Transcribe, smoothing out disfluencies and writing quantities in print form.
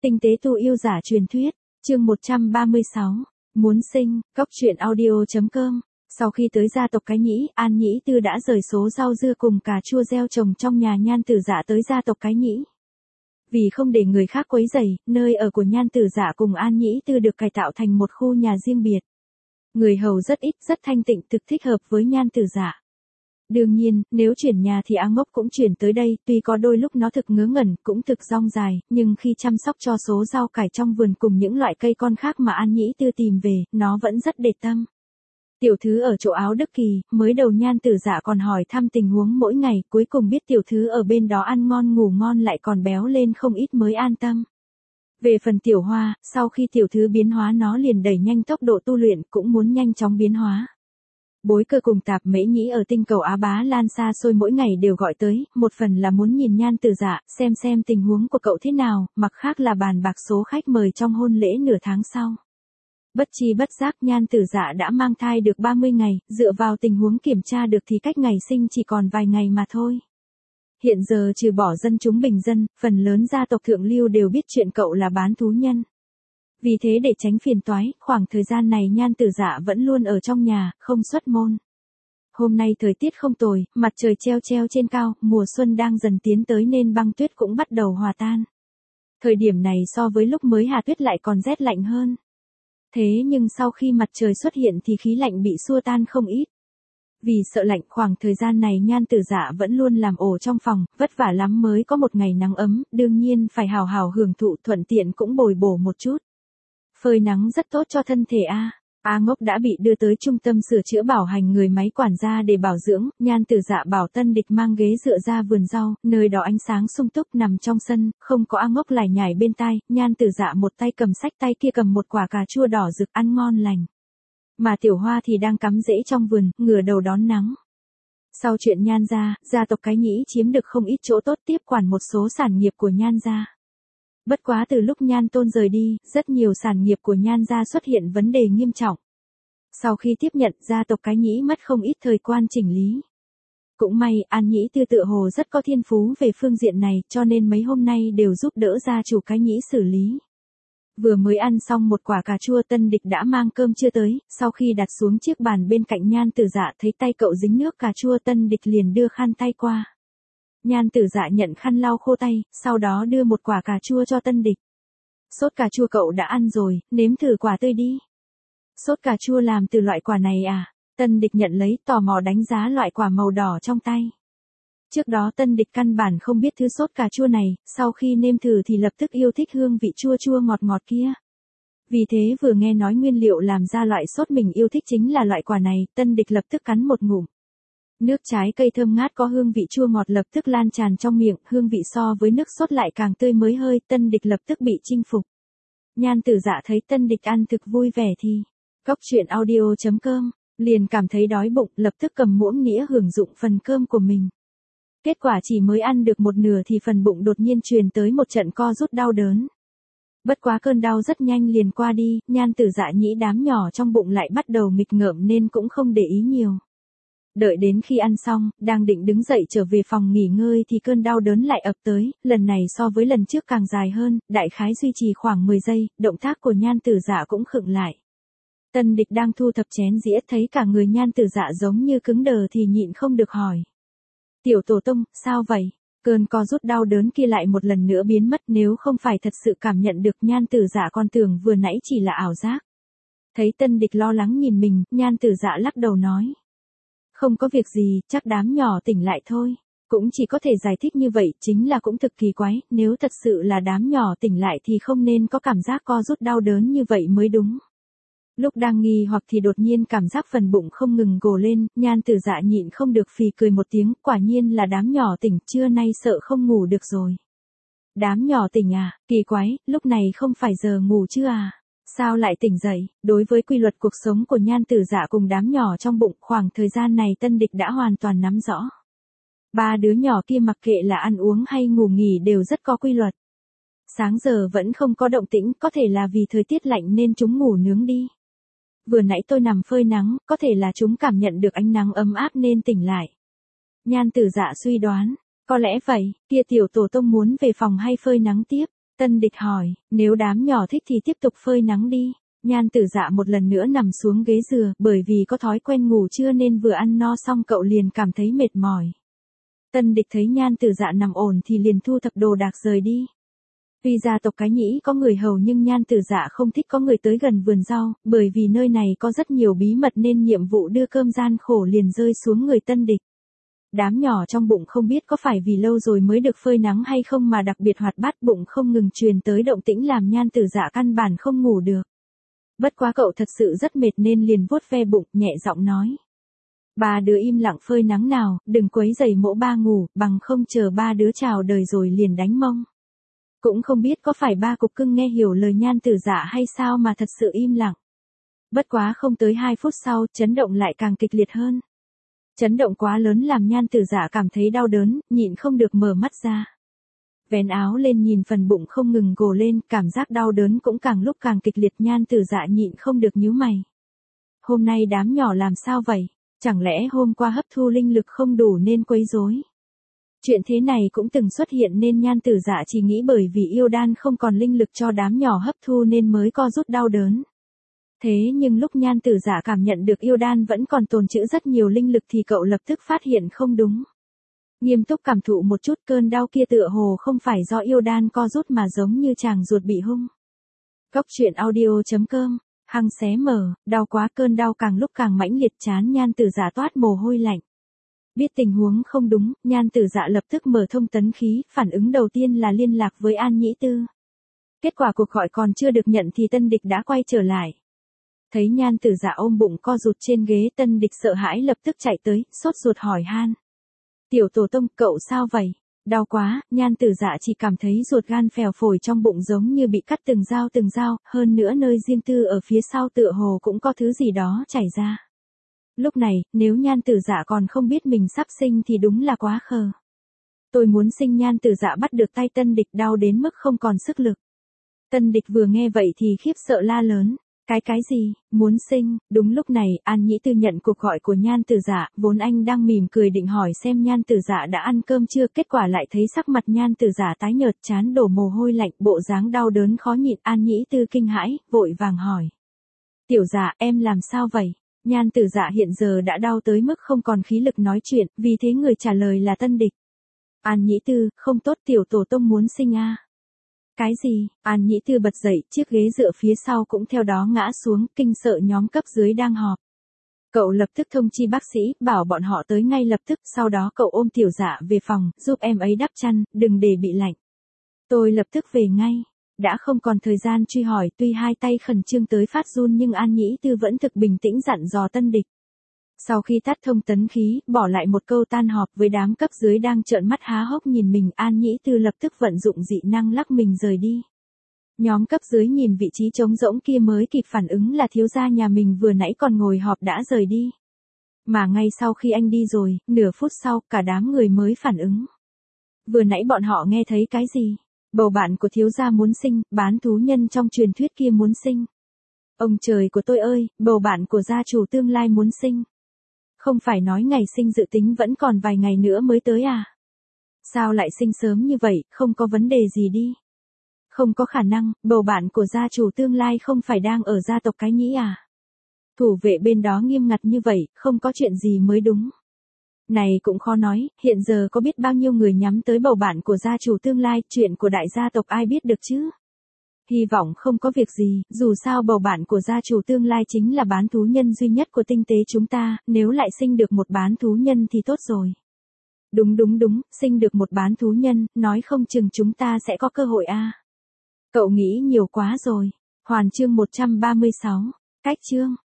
Tinh tế tu yêu giả truyền thuyết, chương 136, muốn sinh, cóc truyện audio.com. Sau khi tới gia tộc Cái Nhĩ, An Nhĩ Tư đã rời số rau dưa cùng cà chua gieo trồng trong nhà Nhan Tử Dạ tới gia tộc Cái Nhĩ. Vì không để người khác quấy rầy, nơi ở của Nhan Tử Dạ cùng An Nhĩ Tư được cải tạo thành một khu nhà riêng biệt. Người hầu rất ít, rất thanh tịnh, thực thích hợp với Nhan Tử Dạ. Đương nhiên, nếu chuyển nhà thì A Ngốc cũng chuyển tới đây, tuy có đôi lúc nó thực ngớ ngẩn, cũng thực dong dài, nhưng khi chăm sóc cho số rau cải trong vườn cùng những loại cây con khác mà An Nhĩ Tư tìm về, nó vẫn rất để tâm. Tiểu thư ở chỗ Áo Đức Kỳ, mới đầu Nhan Tử Dạ còn hỏi thăm tình huống mỗi ngày, cuối cùng biết tiểu thư ở bên đó ăn ngon ngủ ngon lại còn béo lên không ít mới an tâm. Về phần Tiểu Hoa, sau khi tiểu thư biến hóa nó liền đẩy nhanh tốc độ tu luyện, cũng muốn nhanh chóng biến hóa. Bối Cơ cùng Tạp Mễ Nhĩ ở tinh cầu Á Bá Lan xa xôi mỗi ngày đều gọi tới, một phần là muốn nhìn Nhan Tử Dạ, xem tình huống của cậu thế nào, mặt khác là bàn bạc số khách mời trong hôn lễ nửa tháng sau. Bất chi bất giác Nhan Tử Dạ đã mang thai được 30 ngày, dựa vào tình huống kiểm tra được thì cách ngày sinh chỉ còn vài ngày mà thôi. Hiện giờ trừ bỏ dân chúng bình dân, phần lớn gia tộc thượng lưu đều biết chuyện cậu là bán thú nhân. Vì thế để tránh phiền toái, khoảng thời gian này Nhan Tử Dạ vẫn luôn ở trong nhà, không xuất môn. Hôm nay thời tiết không tồi, mặt trời treo trên cao, mùa xuân đang dần tiến tới nên băng tuyết cũng bắt đầu hòa tan. Thời điểm này so với lúc mới hạ tuyết lại còn rét lạnh hơn. Thế nhưng sau khi mặt trời xuất hiện thì khí lạnh bị xua tan không ít. Vì sợ lạnh, khoảng thời gian này Nhan Tử Dạ vẫn luôn làm ổ trong phòng, vất vả lắm mới có một ngày nắng ấm, đương nhiên phải hào hào hưởng thụ, thuận tiện cũng bồi bổ một chút. Phơi nắng rất tốt cho thân thể a. A Ngốc đã bị đưa tới trung tâm sửa chữa bảo hành người máy quản gia để bảo dưỡng, Nhan Tử Dạ bảo Tân Địch mang ghế dựa ra vườn rau, nơi đó ánh sáng sung túc nằm trong sân, không có A Ngốc lải nhải bên tai, Nhan Tử Dạ một tay cầm sách tay kia cầm một quả cà chua đỏ rực ăn ngon lành. Mà Tiểu Hoa thì đang cắm rễ trong vườn, ngửa đầu đón nắng. Sau chuyện Nhan gia, gia tộc Cái Nhĩ chiếm được không ít chỗ tốt, tiếp quản một số sản nghiệp của Nhan gia. Bất quá từ lúc Nhan Tôn rời đi, rất nhiều sản nghiệp của Nhan gia xuất hiện vấn đề nghiêm trọng. Sau khi tiếp nhận, gia tộc Cái Nhĩ mất không ít thời quan chỉnh lý. Cũng may, An Nhĩ Tư tựa hồ rất có thiên phú về phương diện này, cho nên mấy hôm nay đều giúp đỡ gia chủ Cái Nhĩ xử lý. Vừa mới ăn xong một quả cà chua, Tân Địch đã mang cơm trưa tới, sau khi đặt xuống chiếc bàn bên cạnh Nhan Tử Dạ thấy tay cậu dính nước cà chua, Tân Địch liền đưa khăn tay qua. Nhan Tử Dạ nhận khăn lau khô tay, sau đó đưa một quả cà chua cho Tân Địch. Sốt cà chua cậu đã ăn rồi, nếm thử quả tươi đi. Sốt cà chua làm từ loại quả này à? Tân Địch nhận lấy, tò mò đánh giá loại quả màu đỏ trong tay. Trước đó Tân Địch căn bản không biết thứ sốt cà chua này, sau khi nêm thử thì lập tức yêu thích hương vị chua chua ngọt ngọt kia. Vì thế vừa nghe nói nguyên liệu làm ra loại sốt mình yêu thích chính là loại quả này, Tân Địch lập tức cắn một ngụm. Nước trái cây thơm ngát có hương vị chua ngọt lập tức lan tràn trong miệng, hương vị so với nước sốt lại càng tươi mới hơi, Tân Địch lập tức bị chinh phục. Nhan Tử Dạ thấy Tân Địch ăn thực vui vẻ thì, cóc truyện audio.com, liền cảm thấy đói bụng, lập tức cầm muỗng nĩa hưởng dụng phần cơm của mình. Kết quả chỉ mới ăn được một nửa thì phần bụng đột nhiên truyền tới một trận co rút đau đớn. Bất quá cơn đau rất nhanh liền qua đi, Nhan Tử Dạ nhĩ đám nhỏ trong bụng lại bắt đầu nghịch ngợm nên cũng không để ý nhiều. Đợi đến khi ăn xong, đang định đứng dậy trở về phòng nghỉ ngơi thì cơn đau đớn lại ập tới, lần này so với lần trước càng dài hơn, đại khái duy trì khoảng 10 giây, động tác của Nhan Tử Dạ cũng khựng lại. Tân Địch đang thu thập chén dĩa thấy cả người Nhan Tử Dạ giống như cứng đờ thì nhịn không được hỏi. Tiểu tổ tông, sao vậy? Cơn co rút đau đớn kia lại một lần nữa biến mất, nếu không phải thật sự cảm nhận được Nhan Tử Dạ còn tưởng vừa nãy chỉ là ảo giác. Thấy Tân Địch lo lắng nhìn mình, Nhan Tử Dạ lắc đầu nói. Không có việc gì, chắc đám nhỏ tỉnh lại thôi. Cũng chỉ có thể giải thích như vậy, chính là cũng thực kỳ quái, nếu thật sự là đám nhỏ tỉnh lại thì không nên có cảm giác co rút đau đớn như vậy mới đúng. Lúc đang nghi hoặc thì đột nhiên cảm giác phần bụng không ngừng gồ lên, Nhan Tử Dạ nhịn không được phì cười một tiếng, quả nhiên là đám nhỏ tỉnh, trưa nay sợ không ngủ được rồi. Đám nhỏ tỉnh à, kỳ quái, lúc này không phải giờ ngủ chưa à? Sao lại tỉnh dậy? Đối với quy luật cuộc sống của Nhan Tử Dạ cùng đám nhỏ trong bụng, khoảng thời gian này Tân Địch đã hoàn toàn nắm rõ. Ba đứa nhỏ kia mặc kệ là ăn uống hay ngủ nghỉ đều rất có quy luật. Sáng giờ vẫn không có động tĩnh, có thể là vì thời tiết lạnh nên chúng ngủ nướng đi. Vừa nãy tôi nằm phơi nắng, có thể là chúng cảm nhận được ánh nắng ấm áp nên tỉnh lại. Nhan Tử Dạ suy đoán, có lẽ vậy, kia tiểu tổ tông muốn về phòng hay phơi nắng tiếp. Tân Địch hỏi, nếu đám nhỏ thích thì tiếp tục phơi nắng đi. Nhan Tử Dạ một lần nữa nằm xuống ghế dừa, bởi vì có thói quen ngủ trưa nên vừa ăn no xong cậu liền cảm thấy mệt mỏi. Tân Địch thấy Nhan Tử Dạ nằm ổn thì liền thu thập đồ đạc rời đi. Tuy gia tộc Cái Nhĩ có người hầu nhưng Nhan Tử Dạ không thích có người tới gần vườn rau, bởi vì nơi này có rất nhiều bí mật nên nhiệm vụ đưa cơm gian khổ liền rơi xuống người Tân Địch. Đám nhỏ trong bụng không biết có phải vì lâu rồi mới được phơi nắng hay không mà đặc biệt hoạt bát, bụng không ngừng truyền tới động tĩnh làm Nhan Tử Dạ căn bản không ngủ được. Bất quá cậu thật sự rất mệt nên liền vuốt ve bụng, nhẹ giọng nói. Ba đứa im lặng phơi nắng nào, đừng quấy rầy mỗ ba ngủ, bằng không chờ ba đứa chào đời rồi liền đánh mông. Cũng không biết có phải ba cục cưng nghe hiểu lời Nhan Tử Dạ hay sao mà thật sự im lặng. Bất quá không tới 2 phút sau, chấn động lại càng kịch liệt hơn. Chấn động quá lớn làm Nhan Tử Dạ cảm thấy đau đớn, nhịn không được mở mắt ra. Vén áo lên nhìn phần bụng không ngừng gồ lên, cảm giác đau đớn cũng càng lúc càng kịch liệt. Nhan Tử Dạ nhịn không được nhíu mày. Hôm nay đám nhỏ làm sao vậy? Chẳng lẽ hôm qua hấp thu linh lực không đủ nên quấy rối? Chuyện thế này cũng từng xuất hiện nên Nhan Tử Dạ chỉ nghĩ bởi vì yêu đan không còn linh lực cho đám nhỏ hấp thu nên mới co rút đau đớn. Thế nhưng lúc Nhan Tử Dạ cảm nhận được yêu đan vẫn còn tồn trữ rất nhiều linh lực thì cậu lập tức phát hiện không đúng. Nghiêm túc cảm thụ một chút, cơn đau kia tựa hồ không phải do yêu đan co rút mà giống như chàng ruột bị hung. Góc truyện audio.com, hăng xé mở, đau quá, cơn đau càng lúc càng mãnh liệt, chán Nhan Tử Dạ toát mồ hôi lạnh. Biết tình huống không đúng, Nhan Tử Dạ lập tức mở thông tấn khí, phản ứng đầu tiên là liên lạc với An Nhĩ Tư. Kết quả cuộc gọi còn chưa được nhận thì Tân Địch đã quay trở lại. Thấy Nhan Tử Dạ ôm bụng co rụt trên ghế, Tân Địch sợ hãi lập tức chạy tới, sốt ruột hỏi han. Tiểu tổ tông, cậu sao vậy? Đau quá. Nhan Tử Dạ chỉ cảm thấy ruột gan phèo phổi trong bụng giống như bị cắt từng dao, hơn nữa nơi riêng tư ở phía sau tựa hồ cũng có thứ gì đó chảy ra. Lúc này, nếu Nhan Tử Dạ còn không biết mình sắp sinh thì đúng là quá khờ. Tôi muốn sinh. Nhan Tử Dạ bắt được tay Tân Địch, đau đến mức không còn sức lực. Tân Địch vừa nghe vậy thì khiếp sợ la lớn. Cái gì, muốn sinh? Đúng lúc này, An Nhĩ Tư nhận cuộc gọi của Nhan Tử Dạ, vốn anh đang mỉm cười định hỏi xem Nhan Tử Dạ đã ăn cơm chưa, kết quả lại thấy sắc mặt Nhan Tử Dạ tái nhợt, trán đổ mồ hôi lạnh, bộ dáng đau đớn khó nhịn. An Nhĩ Tư kinh hãi, vội vàng hỏi. Tiểu Dạ, em làm sao vậy? Nhan Tử Dạ hiện giờ đã đau tới mức không còn khí lực nói chuyện, vì thế người trả lời là Tân Địch. An Nhĩ Tư, không tốt, tiểu tổ tông muốn sinh a. Cái gì? An Nhĩ Tư bật dậy, chiếc ghế dựa phía sau cũng theo đó ngã xuống, kinh sợ nhóm cấp dưới đang họp. Cậu lập tức thông chi bác sĩ, bảo bọn họ tới ngay lập tức, sau đó cậu ôm Tiểu Dạ về phòng, giúp em ấy đắp chăn, đừng để bị lạnh. Tôi lập tức về ngay. Đã không còn thời gian truy hỏi, tuy hai tay khẩn trương tới phát run nhưng An Nhĩ Tư vẫn thực bình tĩnh dặn dò Tân Địch. Sau khi tắt thông tấn khí, bỏ lại một câu tan họp với đám cấp dưới đang trợn mắt há hốc nhìn mình, An Nhĩ Tư lập tức vận dụng dị năng lắc mình rời đi. Nhóm cấp dưới nhìn vị trí trống rỗng kia mới kịp phản ứng là thiếu gia nhà mình vừa nãy còn ngồi họp đã rời đi. Mà ngay sau khi anh đi rồi, nửa phút sau, cả đám người mới phản ứng. Vừa nãy bọn họ nghe thấy cái gì? Bầu bạn của thiếu gia muốn sinh, bán thú nhân trong truyền thuyết kia muốn sinh. Ông trời của tôi ơi, bầu bạn của gia chủ tương lai muốn sinh. Không phải nói ngày sinh dự tính vẫn còn vài ngày nữa mới tới à? Sao lại sinh sớm như vậy, không có vấn đề gì đi. Không có khả năng, bầu bạn của gia chủ tương lai không phải đang ở gia tộc Cái Nhĩ à? Thủ vệ bên đó nghiêm ngặt như vậy, không có chuyện gì mới đúng. Này cũng khó nói, hiện giờ có biết bao nhiêu người nhắm tới bầu bạn của gia chủ tương lai, chuyện của đại gia tộc ai biết được chứ? Hy vọng không có việc gì, dù sao bầu bạn của gia chủ tương lai chính là bán thú nhân duy nhất của tinh tế chúng ta, nếu lại sinh được một bán thú nhân thì tốt rồi. Đúng, sinh được một bán thú nhân, nói không chừng chúng ta sẽ có cơ hội a. Cậu nghĩ nhiều quá rồi. Hoàn chương 136, cách chương.